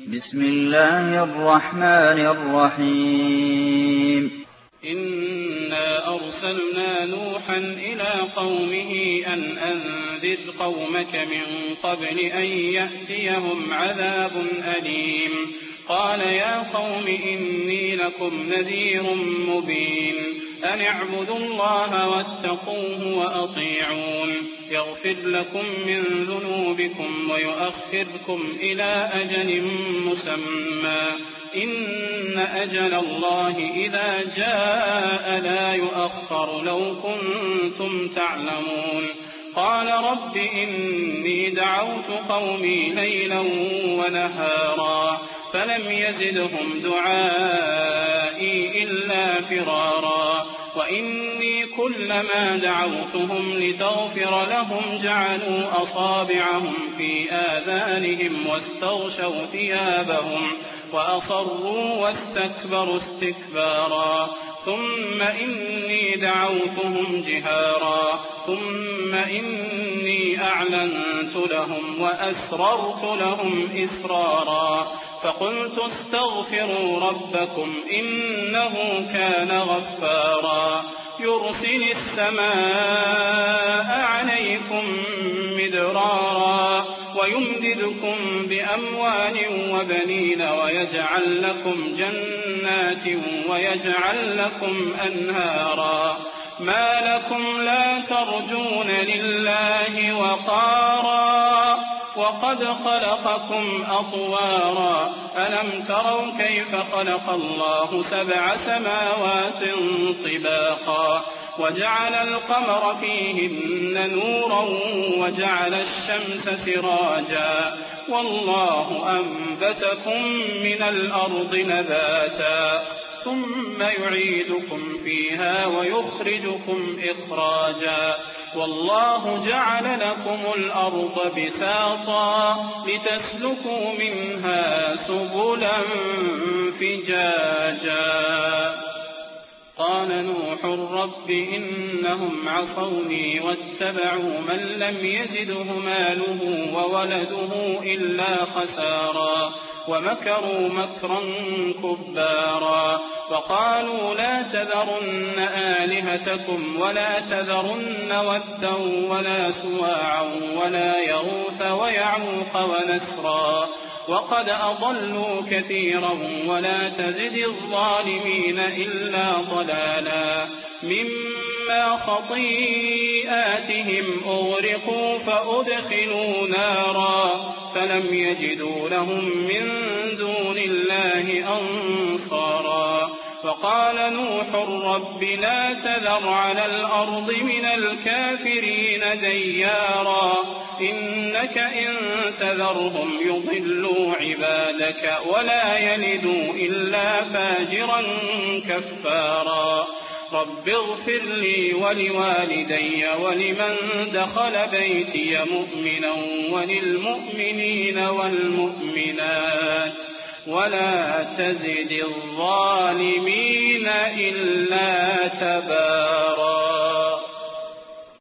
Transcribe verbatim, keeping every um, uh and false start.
بسم الله الرحمن الرحيم إنا أرسلنا نوحا إلى قومه أن أنذر قومك من قبل أن يأتيهم عذاب أليم قال يا قوم إني لكم نذير مبين أن اعبدوا الله واتقوه وأطيعون يغفر لكم من ذنوبكم ويؤخركم إلى أجل مسمى إن أجل الله إذا جاء لا يؤخر لو كنتم تعلمون قال رب إني دعوت قومي ليلا ونهارا فلم يزدهم دعائي إلا فرارا وإني كلما دعوتهم لتغفر لهم جعلوا أصابعهم في آذانهم واستغشوا ثيابهم وأصروا واستكبروا استكبارا ثم إني دعوتهم جهارا ثم إني أعلنت لهم وأسررت لهم إسرارا فقلت استغفروا ربكم إنه كان غفارا يرسل السماء عليكم مدرارا ويمددكم بأموال وبنين ويجعل لكم جنات ويجعل لكم أنهارا ما لكم لا ترجون لله وقارا وقد خلقكم أطوارا ألم تروا كيف خلق الله سبع سماوات طباقا وجعل القمر فيهن نورا وجعل الشمس سراجا والله أنبتكم من الأرض نباتا ثم يعيدكم فيها ويخرجكم إخراجا والله جعل لكم الأرض بساطا لتسلكوا منها سبلا فجاجا قال نوح رب إنهم عصوني واتبعوا من لم يزده ماله وولده إلا خسارا ومكروا مكرا كبارا وقالوا لا تذرن آلهتكم ولا تذرن ودا ولا سواعا ولا يغوث ويعوق ونسرا وقد أضلوا كثيرا ولا تزد الظالمين إلا ضلالا مما خطيئاتهم أغرقوا فأدخلوا نارا فلم يجدوا لهم من دون الله أنصارا فقال نوح رب لا تذر على الأرض من الكافرين ديارا إنك إن تذرهم يضلوا عبادك ولا يلدوا إلا فاجرا كفارا رب اغفر لي ولوالدي ولمن دخل بيتي مؤمنا وللمؤمنين والمؤمنات ولا تزد الظالمين إلا تبارا.